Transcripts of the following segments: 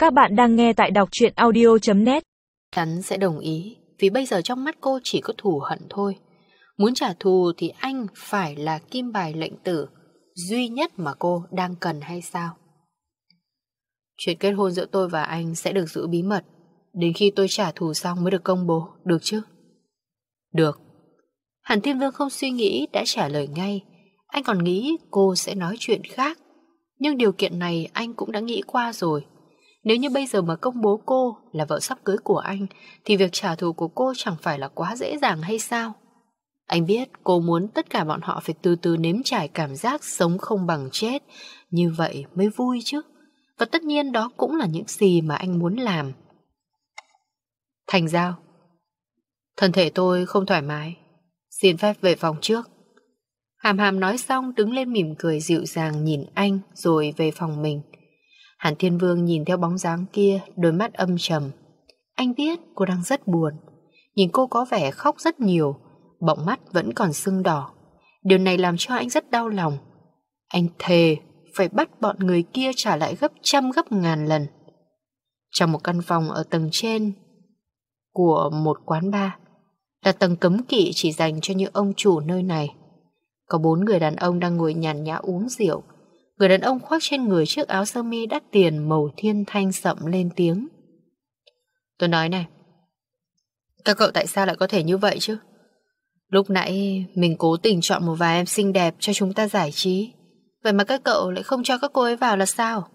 Các bạn đang nghe tại đọc truyện audio.net. Chắn sẽ đồng ý, vì bây giờ trong mắt cô chỉ có thù hận thôi. Muốn trả thù thì anh phải là kim bài lệnh tử duy nhất mà cô đang cần hay sao? Chuyện kết hôn giữa tôi và anh sẽ được giữ bí mật, đến khi tôi trả thù xong mới được công bố, được chứ? Được. Hàn Thiên Vương không suy nghĩ đã trả lời ngay. Anh còn nghĩ cô sẽ nói chuyện khác, nhưng điều kiện này anh cũng đã nghĩ qua rồi. Nếu như bây giờ mà công bố cô là vợ sắp cưới của anh, thì việc trả thù của cô chẳng phải là quá dễ dàng hay sao? Anh biết cô muốn tất cả bọn họ phải từ từ nếm trải cảm giác sống không bằng chết, như vậy mới vui chứ. Và tất nhiên đó cũng là những gì mà anh muốn làm. Thành Giao, thân thể tôi không thoải mái, xin phép về phòng trước. Hàm Hàm nói xong đứng lên mỉm cười dịu dàng nhìn anh rồi về phòng mình. Hàn Thiên Vương nhìn theo bóng dáng kia, đôi mắt âm trầm. Anh biết cô đang rất buồn. Nhìn cô có vẻ khóc rất nhiều, bọng mắt vẫn còn sưng đỏ. Điều này làm cho anh rất đau lòng. Anh thề phải bắt bọn người kia trả lại gấp trăm gấp ngàn lần. Trong một căn phòng ở tầng trên của một quán bar, là tầng cấm kỵ chỉ dành cho những ông chủ nơi này. Có 4 người đàn ông đang ngồi nhàn nhã uống rượu. Người đàn ông khoác trên người chiếc áo sơ mi đắt tiền màu thiên thanh sậm lên tiếng. Tôi nói này, các cậu tại sao lại có thể như vậy chứ? Lúc nãy mình cố tình chọn một vài em xinh đẹp cho chúng ta giải trí, vậy mà các cậu lại không cho các cô ấy vào là sao?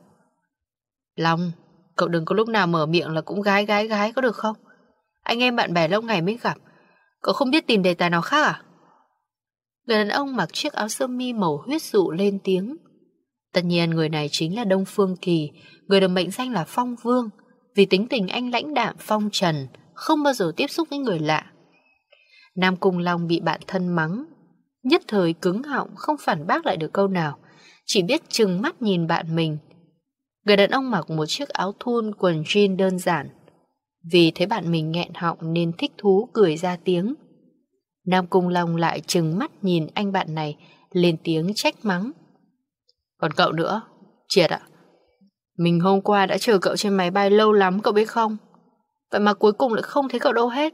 Long, cậu đừng có lúc nào mở miệng là cũng gái có được không? Anh em bạn bè lâu ngày mới gặp, cậu không biết tìm đề tài nào khác à? Người đàn ông mặc chiếc áo sơ mi màu huyết dụ lên tiếng. Tất nhiên người này chính là Đông Phương Kỳ, người được mệnh danh là Phong Vương, vì tính tình anh lãnh đạm phong trần, không bao giờ tiếp xúc với người lạ. Nam Cung Long bị bạn thân mắng, nhất thời cứng họng không phản bác lại được câu nào, chỉ biết trừng mắt nhìn bạn mình. Người đàn ông mặc một chiếc áo thun quần jean đơn giản, vì thấy bạn mình nghẹn họng nên thích thú cười ra tiếng. Nam Cung Long lại trừng mắt nhìn anh bạn này, lên tiếng trách mắng. Còn cậu nữa, Triệt ạ, mình hôm qua đã chờ cậu trên máy bay lâu lắm cậu biết không? Vậy mà cuối cùng lại không thấy cậu đâu hết.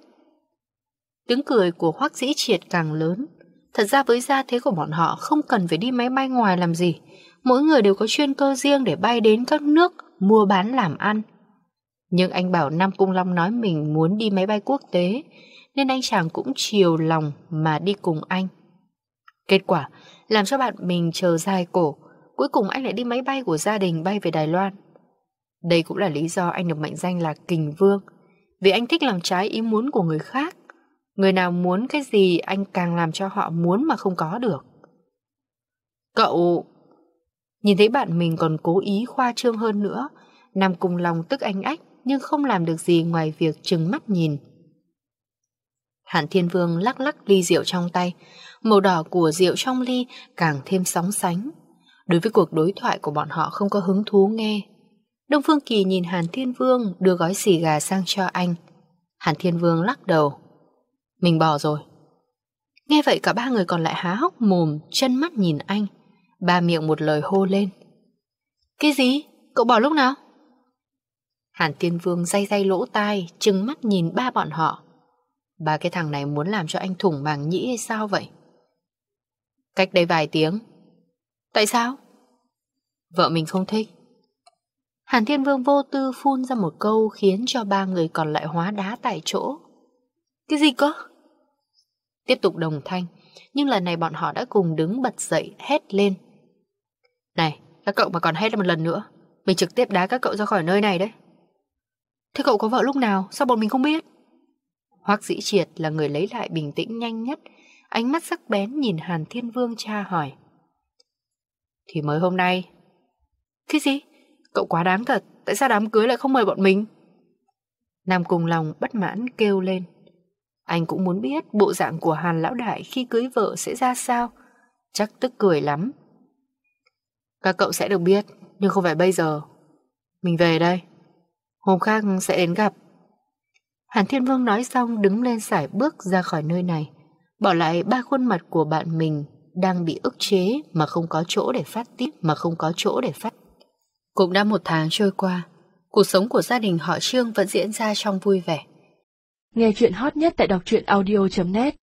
Tiếng cười của Hoắc Dĩ Triệt càng lớn. Thật ra với gia thế của bọn họ không cần phải đi máy bay ngoài làm gì. Mỗi người đều có chuyên cơ riêng để bay đến các nước mua bán làm ăn. Nhưng anh bảo Nam Cung Long nói mình muốn đi máy bay quốc tế, nên anh chàng cũng chiều lòng mà đi cùng anh. Kết quả làm cho bạn mình chờ dài cổ. Cuối cùng anh lại đi máy bay của gia đình bay về Đài Loan. Đây cũng là lý do anh được mệnh danh là Kình Vương, vì anh thích làm trái ý muốn của người khác. Người nào muốn cái gì anh càng làm cho họ muốn mà không có được. Cậu... Nhìn thấy bạn mình còn cố ý khoa trương hơn nữa, Nam Cung Long tức anh ách nhưng không làm được gì ngoài việc trừng mắt nhìn. Hàn Thiên Vương lắc lắc ly rượu trong tay. Màu đỏ của rượu trong ly càng thêm sóng sánh. Đối với cuộc đối thoại của bọn họ không có hứng thú nghe. Đông Phương Kỳ nhìn Hàn Thiên Vương đưa gói xì gà sang cho anh. Hàn Thiên Vương lắc đầu. Mình bỏ rồi. Nghe vậy cả 3 người còn lại há hốc mồm, chân mắt nhìn anh. Ba miệng một lời hô lên. Cái gì? Cậu bỏ lúc nào? Hàn Thiên Vương day lỗ tai, trừng mắt nhìn ba bọn họ. Ba cái thằng này muốn làm cho anh thủng màng nhĩ hay sao vậy? Cách đây vài tiếng. Tại sao? Vợ mình không thích. Hàn Thiên Vương vô tư phun ra một câu khiến cho 3 người còn lại hóa đá tại chỗ. Cái gì cơ? Tiếp tục đồng thanh, nhưng lần này bọn họ đã cùng đứng bật dậy hét lên. Này, các cậu mà còn hét một lần nữa, mình trực tiếp đá các cậu ra khỏi nơi này đấy. Thế cậu có vợ lúc nào? Sao bọn mình không biết? Hoắc Dĩ Triệt là người lấy lại bình tĩnh nhanh nhất, ánh mắt sắc bén nhìn Hàn Thiên Vương tra hỏi. Thì mới hôm nay. Cái gì? Cậu quá đáng thật, tại sao đám cưới lại không mời bọn mình? Nam Cung Long bất mãn kêu lên. Anh cũng muốn biết bộ dạng của Hàn lão đại khi cưới vợ sẽ ra sao. Chắc tức cười lắm. Các cậu sẽ được biết, nhưng không phải bây giờ. Mình về đây, hôm khác sẽ đến gặp. Hàn Thiên Vương nói xong đứng lên sải bước ra khỏi nơi này, bỏ lại 3 khuôn mặt của bạn mình đang bị ức chế mà không có chỗ để phát tiết. Cũng đã 1 tháng trôi qua. Cuộc sống của gia đình họ Trương vẫn diễn ra trong vui vẻ. Nghe chuyện hot nhất tại đọc truyện audio.net